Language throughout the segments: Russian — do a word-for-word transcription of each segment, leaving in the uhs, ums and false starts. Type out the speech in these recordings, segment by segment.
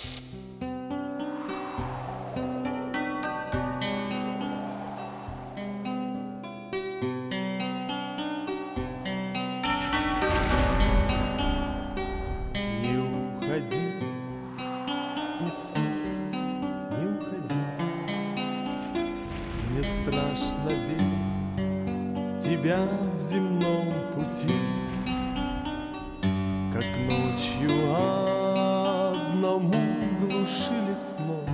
Иисус, не уходи, мне страшно без Тебя в земном пути, как ночью одному в глуши лесной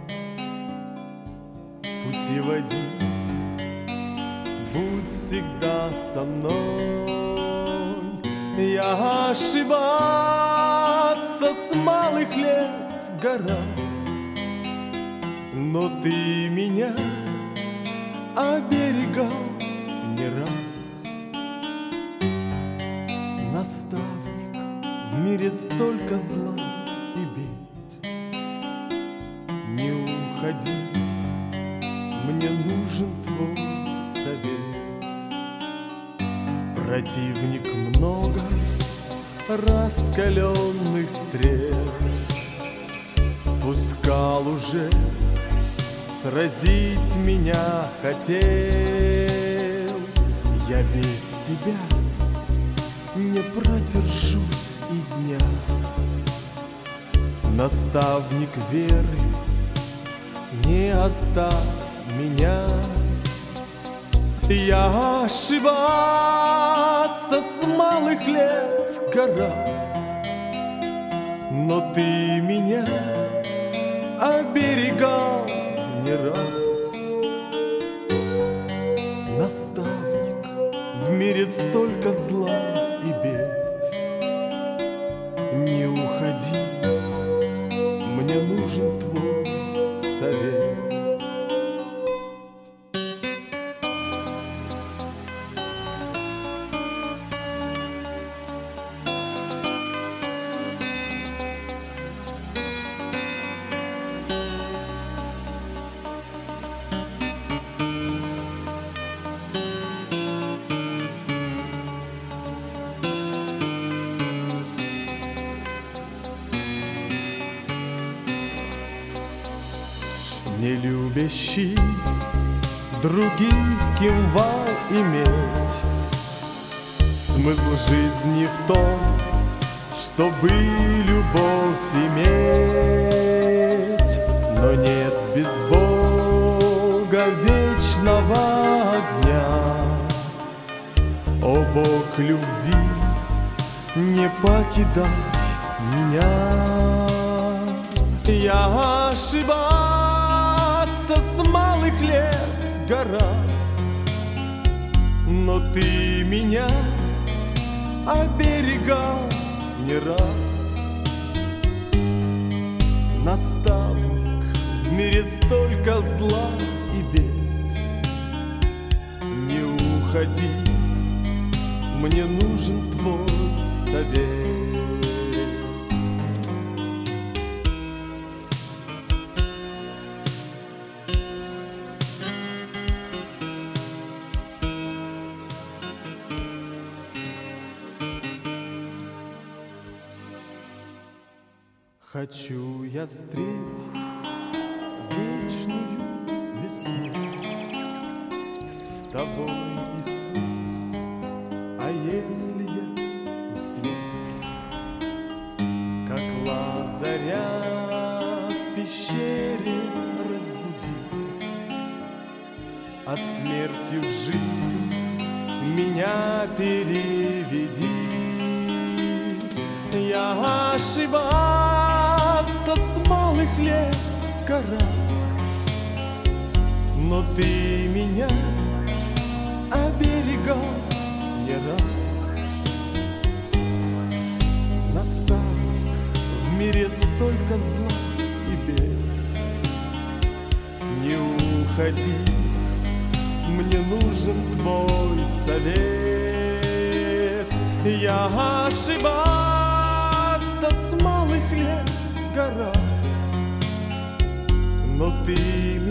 путеводить, будь всегда со мной. Я ошибаться с малых лет гораздо, но Ты меня оберегал не раз. Наставник, в мире столько зла и бед, не уходи, мне нужен Твой совет. Противник много раскаленных стрел пускал уже, сразить меня хотел. Я без Тебя не продержусь и дня. Наставник веры, не оставь меня. Я ошибаться с малых лет гораздо, но Ты меня оберегал не раз. Наставник, в мире столько зла и бед, не уходи, мне нужен Твой совет. Не любящий других кимвал иметь, смысл жизни в том, чтобы любовь иметь. Но нет без Бога вечного огня. О Бог любви, не покидай меня. Я ошибаться с малых лет гораздо, но Ты меня оберегал не раз. Наставник, в мире столько зла и бед, не уходи, мне нужен Твой совет. Хочу я встретить вечную весну с Тобой, Иисус. А если я усну, как Лазаря в пещере разбуди, от смерти в жизнь меня переведи. Я ошибаться с малых лет гораздо, но Ты меня оберегал не раз. Наставник, в мире столько зла и бед, не уходи, мне нужен Твой совет. Я ошибаться с малых лет гораздо, но Ты